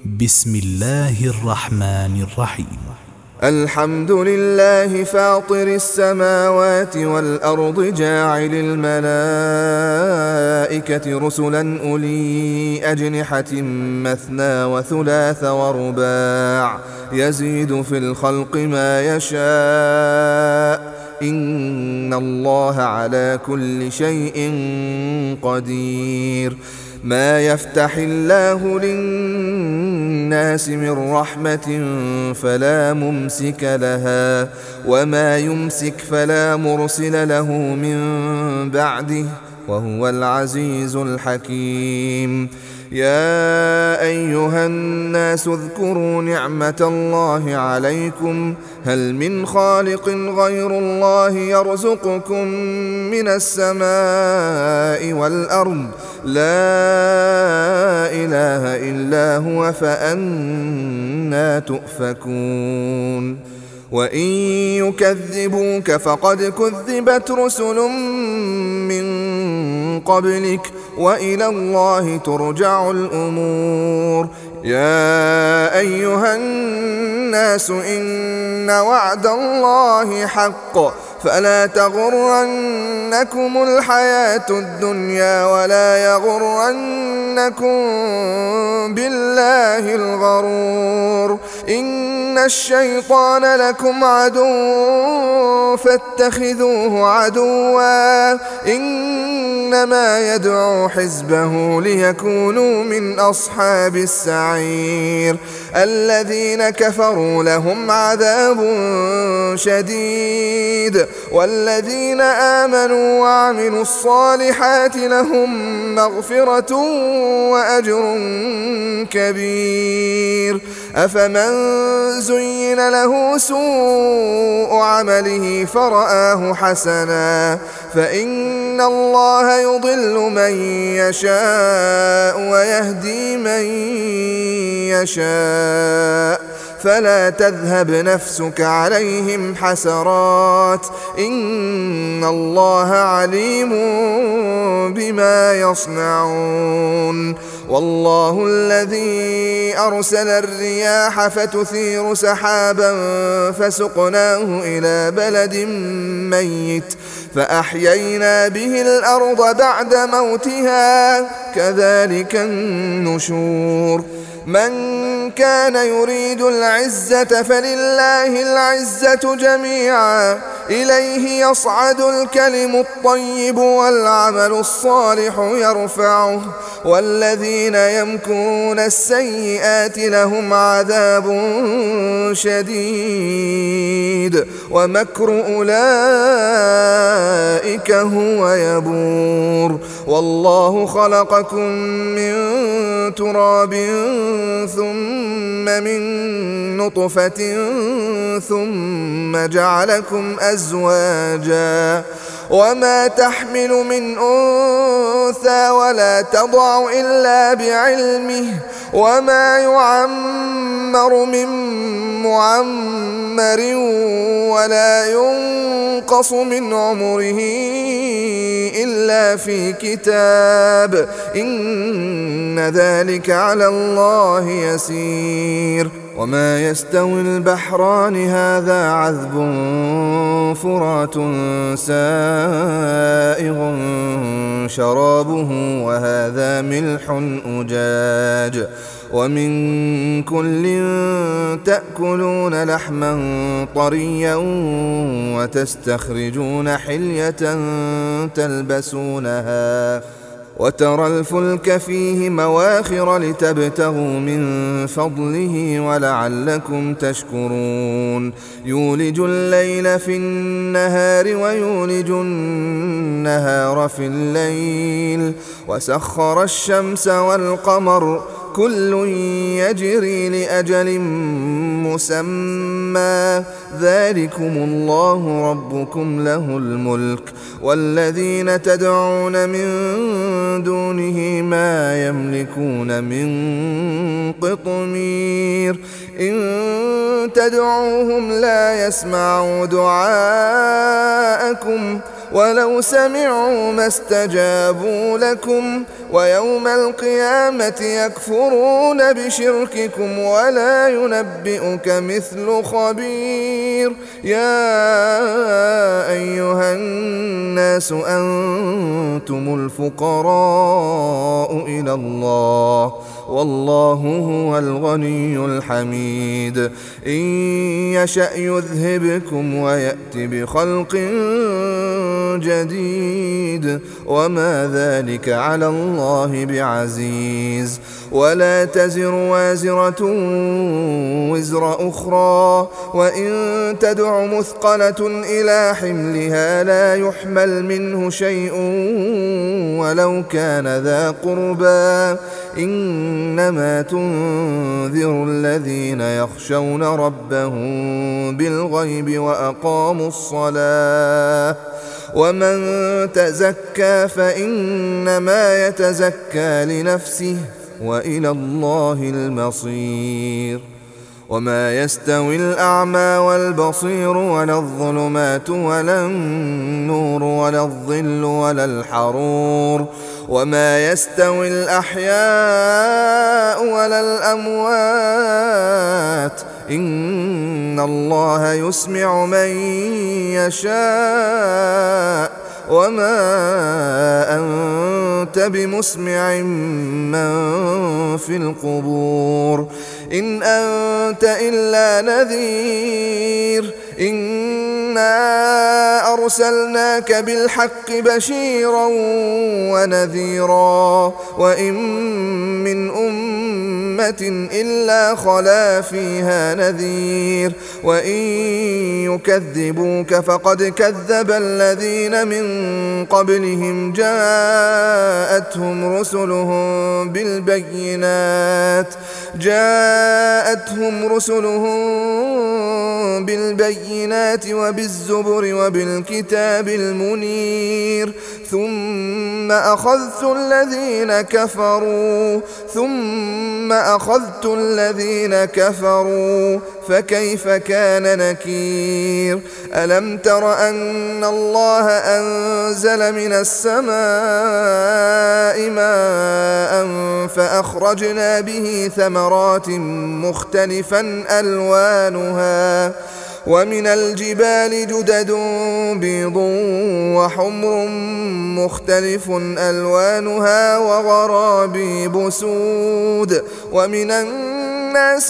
بسم الله الرحمن الرحيم. الحمد لله فاطر السماوات والأرض جاعل الملائكة رسلا أولي أجنحة مثنى وثلاث ورباع يزيد في الخلق ما يشاء إن الله على كل شيء قدير. ما يفتح الله للناس من رحمة فلا ممسك لها وما يمسك فلا مرسل له من بعده وهو العزيز الحكيم. يا أيها الناس اذكروا نعمة الله عليكم هل من خالق غير الله يرزقكم من السماء والأرض لا إله إلا هو فأنى تؤفكون. وإن يكذبوك فقد كذبت رسل من قبلك وإلى الله ترجع الأمور. يا أيها الناس إن وعد الله حق فلا تغرنكم الحياة الدنيا ولا يغرنكم بالله الغرور. إن الشيطان لكم عدو فاتخذوه عدوا إنما يدعو حزبه ليكونوا من أصحاب السعير. الذين كفروا لهم عذاب شديد والذين آمنوا وعملوا الصالحات لهم مغفرة وأجر كبير. أفمن زين له سوء عمله فرآه حسنا فإن الله يضل من يشاء ويهدي من يشاء فلا تذهب نفسك عليهم حسرات إن الله عليم بما يصنعون. والله الذي أرسل الرياح فتثير سحابا فسقناه إلى بلد ميت فأحيينا به الأرض بعد موتها كذلك النشور. من كان يريد العزة فلله العزة جميعا إليه يصعد الكلم الطيب والعمل الصالح يرفعه والذين يمكرون السيئات لهم عذاب شديد ومكر أولئك هو يبور. والله خلقكم من تراب ثم من نطفة ثم جعلكم أزواجا وما تحمل من أنثى ولا تضع إلا بعلمه وما يعمر من معمر ولا ينقص من عمره إلا في كتاب إن ذلك على الله يسير. وما يستوي البحران هذا عذب فرات سائغ شرابه وهذا ملح أجاج ومن كل تأكلون لحما طريا وتستخرجون حلية تلبسونها وترى الفلك فيه مواخر لتبتغوا من فضله ولعلكم تشكرون. يولج الليل في النهار ويولج النهار في الليل وسخر الشمس والقمر كل يجري لأجل مسمى ذلكم الله ربكم له الملك والذين تدعون من دونه ما يملكون من قطمير. إن تدعوهم لا يسمعوا دعاءكم ولو سمعوا ما استجابوا لكم ويوم القيامة يكفرون بشرككم ولا ينبئك مثل خبير. يا أيها الناس أنتم الفقراء إلى الله والله هو الغني الحميد. إن يشأ يذهبكم ويأت بخلق جديد وما ذلك على الله بعزيز. ولا تزر وازرة وزر أخرى وإن تدع مثقلة إلى حملها لا يحمل منه شيء ولو كان ذا قربى إنما تنذر الذين يخشون ربهم بالغيب وأقاموا الصلاة ومن تزكى فإنما يتزكى لنفسه وإلى الله المصير. وما يستوي الأعمى والبصير ولا الظلمات ولا النور ولا الظل ولا الحرور وما يستوي الأحياء ولا الأموات إن الله يسمع من يشاء وما أنت بمسمع من في القبور إن أنت إلا نذير. إنا أرسلناك بالحق بشيرا ونذيرا وإن من أمة إلا خلا فيها نذير وإن يكذبوك فقد كذب الذين من قبلهم جاءتهم رسلهم بالبينات وبالزبر وبالكتاب المنير ثم أخذت الذين كفروا فكيف كان نكير. ألم تر أن الله أنزل من السماء ماء فأخرجنا به ثمرات مختلفا ألوانها ومن الجبال جدد بيض وحمر مختلف ألوانها وغرابيب سود ومن الناس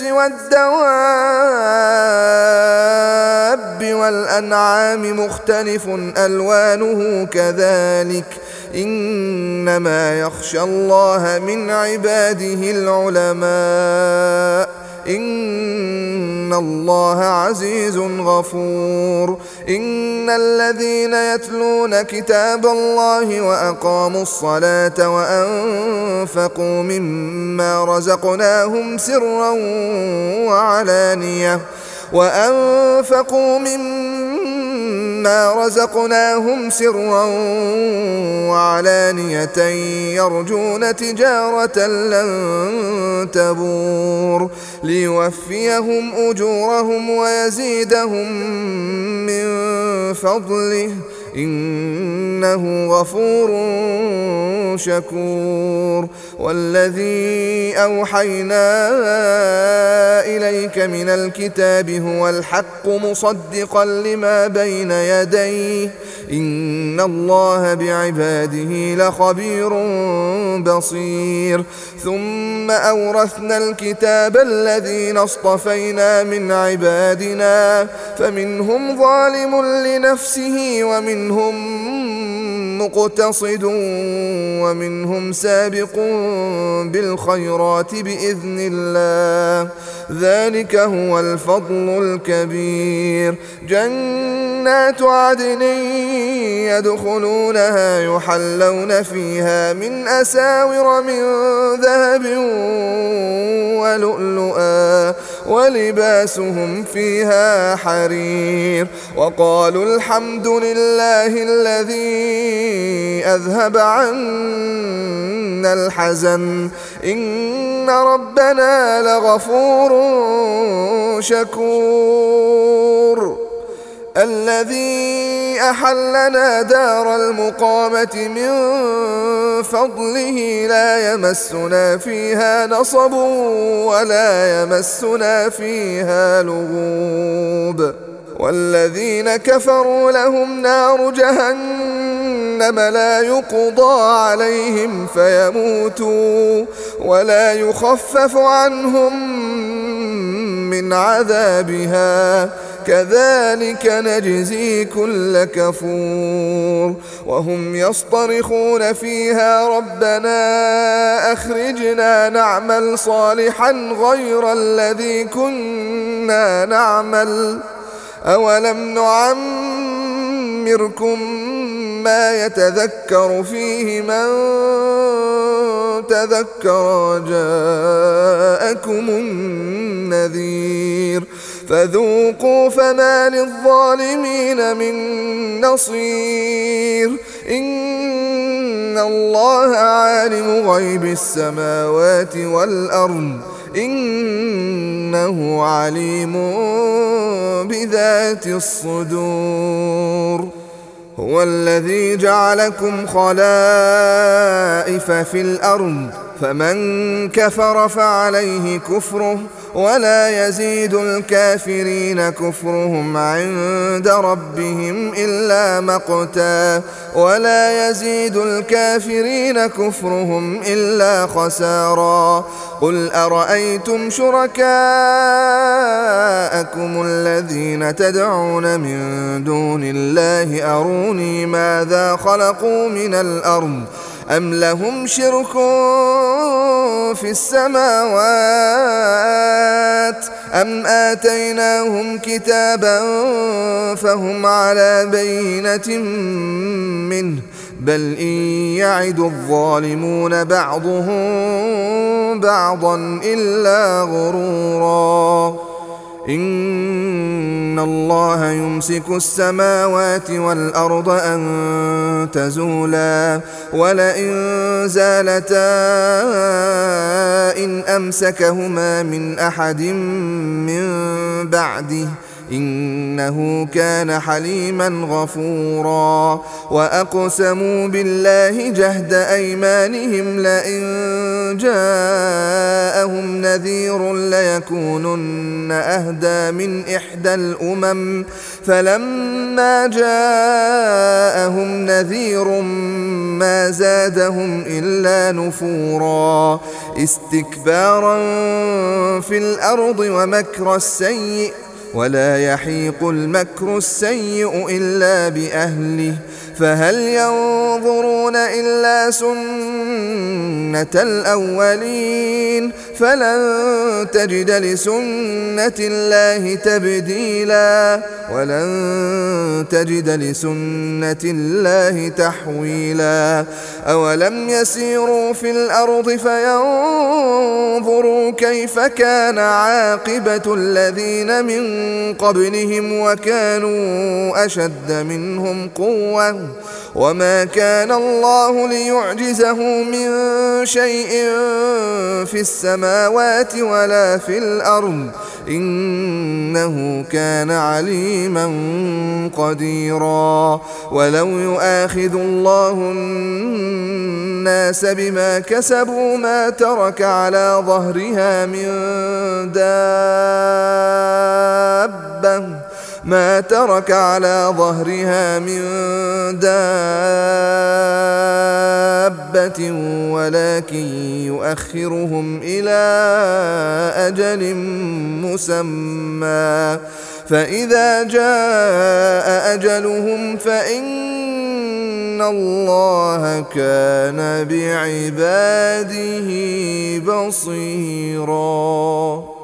والدواب والأنعام مختلف ألوانه كذلك إنما يخشى الله من عباده العلماء إن الله عزيز غفور. إن الذين يتلون كتاب الله وأقاموا الصلاة وأنفقوا مما رزقناهم سرا وعلانية يرجون تجارة لن تبور ليوفيهم أجورهم ويزيدهم من فضله إنه غفور شكور. والذي أوحينا إليك من الكتاب هو الحق مصدقا لما بين يديه إن الله بعباده لخبير بصير. ثم أورثنا الكتاب الذين اصطفينا من عبادنا فمنهم ظالم لنفسه ومنهم مقتصد ومنهم سابق بالخيرات بإذن الله ذلك هو الفضل الكبير. جنات عدن يدخلونها يحلون فيها من أساور من ذهب ولؤلؤا ولباسهم فيها حرير وقالوا الحمد لله الذي أذهب عنا الحزن إن ربنا لغفور شكور. الذي أحلنا دار المقامة من فضله لا يمسنا فيها نصب ولا يمسنا فيها لغوب والذين كفروا لهم نار جهنم لا يقضى عليهم فيموتوا ولا يخفف عنهم من عذابها كذلك نجزي كل كفور وهم يصطرخون فيها ربنا أخرجنا نعمل صالحا غير الذي كنا نعمل أولم نعمركم ما يتذكر فيه من تذكر وجاءكم النذير فذوقوا فما للظالمين من نصير إن الله عالم غيب السماوات والأرض إنه عليم بذات الصدور هو الذي جعلكم خلائف في الأرض فمن كفر فعليه كفره ولا يزيد الكافرين كفرهم عند ربهم إلا مقتا ولا يزيد الكافرين كفرهم إلا خسارا قل أرأيتم شركاءكم الذين تدعون من دون الله أروني ماذا خلقوا من الأرض أم لهم شرك في السماوات أم آتيناهم كتابا فهم على بينة منه بل إن يعد الظالمون بعضهم بعضا إلا غرورا إن الله يمسك السماوات والأرض أن تزولا ولئن زالتا إن أمسكهما من أحد من بعده إنه كان حليما غفورا وأقسموا بالله جهد أيمانهم لئن جاءهم نذير ليكونن أهدى من إحدى الأمم فلما جاءهم نذير ما زادهم إلا نفورا استكبارا في الأرض ومكر السيء ولا يحيق المكر السيء إلا بأهله فهل ينظرون إلا سنة الأولين فلن تجد لسنة الله تبديلا ولن تجد لسنة الله تحويلا أولم يسيروا في الأرض فينظروا كيف كان عاقبة الذين من قبلهم وكانوا أشد منهم قوة وما كان الله ليعجزه من شيء في السماوات ولا في الأرض إنه كان عليما قديرا ولو يؤاخذ الله الناس بما كسبوا ما ترك على ظهرها من دابة ولكن يؤخرهم إلى أجل مسمى فإذا جاء أجلهم فإن الله كان بعباده بصيرا.